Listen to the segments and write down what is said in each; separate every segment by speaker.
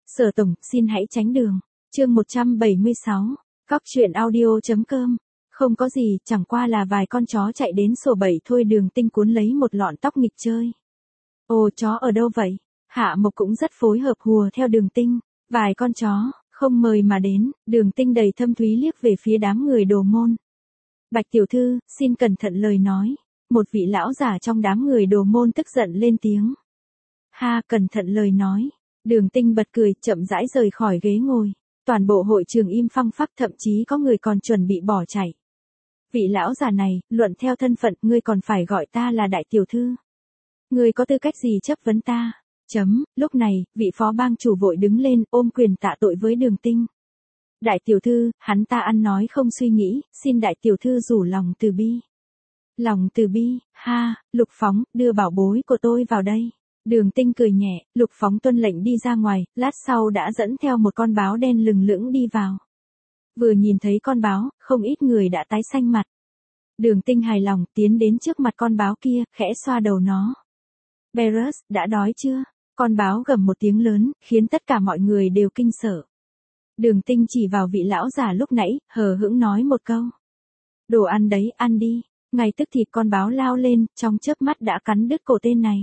Speaker 1: Sở tổng, xin hãy tránh đường. Chương 176. Góc truyện audio.com. Không có gì, chẳng qua là vài con chó chạy đến sổ bẩy thôi. Đường Tinh cuốn lấy một lọn tóc nghịch chơi. Ồ, chó ở đâu vậy? Hạ Mộc cũng rất phối hợp hùa theo Đường Tinh. Vài con chó, không mời mà đến. Đường Tinh đầy thâm thúy liếc về phía đám người Đồ Môn. Bạch tiểu thư, xin cẩn thận lời nói. Một vị lão giả trong đám người Đồ Môn tức giận lên tiếng. Ha, cẩn thận lời nói. Đường Tinh bật cười, chậm rãi rời khỏi ghế ngồi. Toàn bộ hội trường im phăng phắc, thậm chí có người còn chuẩn bị bỏ chạy. Vị lão già này, luận theo thân phận, ngươi còn phải gọi ta là đại tiểu thư. Ngươi có tư cách gì chất vấn ta? Lúc này, vị phó bang chủ vội đứng lên, ôm quyền tạ tội với Đường Tinh. Đại tiểu thư, hắn ta ăn nói không suy nghĩ, xin đại tiểu thư rủ lòng từ bi. Lòng từ bi, ha, Lục Phóng, đưa bảo bối của tôi vào đây. Đường Tinh cười nhẹ, Lục Phóng tuân lệnh đi ra ngoài, lát sau đã dẫn theo một con báo đen lừng lững đi vào. Vừa nhìn thấy con báo, không ít người đã tái xanh mặt. Đường Tinh hài lòng tiến đến trước mặt con báo kia, khẽ xoa đầu nó. Beerus, đã đói chưa? Con báo gầm một tiếng lớn, khiến tất cả mọi người đều kinh sợ. Đường Tinh chỉ vào vị lão già lúc nãy, hờ hững nói một câu. Đồ ăn đấy, ăn đi. Ngay tức thì con báo lao lên, trong chớp mắt đã cắn đứt cổ tên này.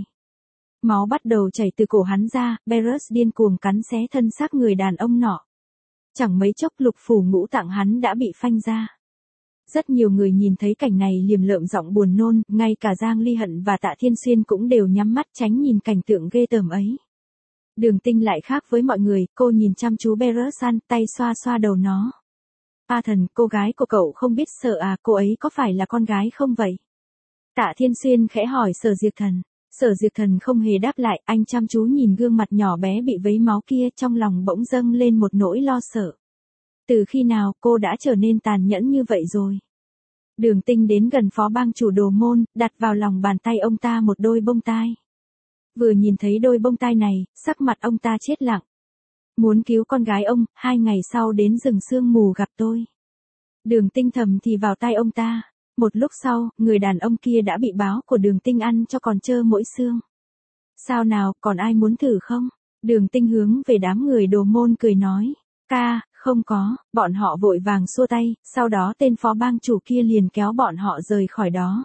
Speaker 1: Máu bắt đầu chảy từ cổ hắn ra, Beerus điên cuồng cắn xé thân xác người đàn ông nọ. Chẳng mấy chốc lục phủ ngũ tạng hắn đã bị phanh ra. Rất nhiều người nhìn thấy cảnh này liềm lợm giọng buồn nôn, ngay cả Giang Ly Hận và Tạ Thiên Xuyên cũng đều nhắm mắt tránh nhìn cảnh tượng ghê tởm ấy. Đường Tinh lại khác với mọi người, cô nhìn chăm chú Beerus ăn, tay xoa xoa đầu nó. A Thần, cô gái của cậu không biết sợ à, cô ấy có phải là con gái không vậy? Tạ Thiên Xuyên khẽ hỏi Sở Diệt Thần. Sở Diệt Thần không hề đáp lại, anh chăm chú nhìn gương mặt nhỏ bé bị vấy máu kia, trong lòng bỗng dâng lên một nỗi lo sợ. Từ khi nào cô đã trở nên tàn nhẫn như vậy rồi? Đường Tinh đến gần phó bang chủ Đồ Môn, đặt vào lòng bàn tay ông ta một đôi bông tai. Vừa nhìn thấy đôi bông tai này, sắc mặt ông ta chết lặng. Muốn cứu con gái ông, 2 ngày sau đến rừng sương mù gặp tôi. Đường Tinh thầm thì vào tai ông ta. Một lúc sau, người đàn ông kia đã bị báo của Đường Tinh ăn cho còn trơ mỗi xương. Sao nào, còn ai muốn thử không? Đường Tinh hướng về đám người Đồ Môn cười nói. Ca, không có, bọn họ vội vàng xua tay, sau đó tên phó bang chủ kia liền kéo bọn họ rời khỏi đó.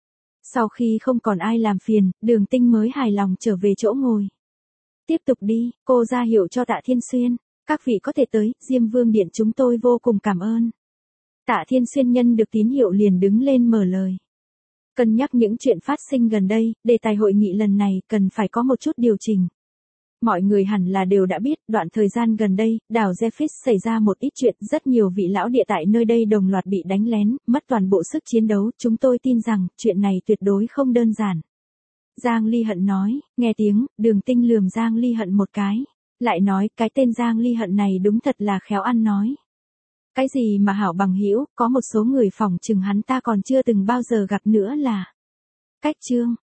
Speaker 1: Sau khi không còn ai làm phiền, Đường Tinh mới hài lòng trở về chỗ ngồi. Tiếp tục đi, cô ra hiệu cho Tạ Thiên Xuyên. Các vị có thể tới, Diêm Vương Điện chúng tôi vô cùng cảm ơn. Tạ Thiên Xuyên nhân được tín hiệu liền đứng lên mở lời. Cân nhắc những chuyện phát sinh gần đây, đề tài hội nghị lần này cần phải có một chút điều chỉnh. Mọi người hẳn là đều đã biết, đoạn thời gian gần đây, đảo Zephyrus xảy ra một ít chuyện, rất nhiều vị lão địa tại nơi đây đồng loạt bị đánh lén, mất toàn bộ sức chiến đấu, chúng tôi tin rằng, chuyện này tuyệt đối không đơn giản. Giang Ly Hận nói, nghe tiếng, Đường Tinh lườm Giang Ly Hận một cái, lại nói, cái tên Giang Ly Hận này đúng thật là khéo ăn nói. Cái gì mà hảo bằng hữu, có một số người phỏng chừng hắn ta còn chưa từng bao giờ gặp nữa là. Cách chương.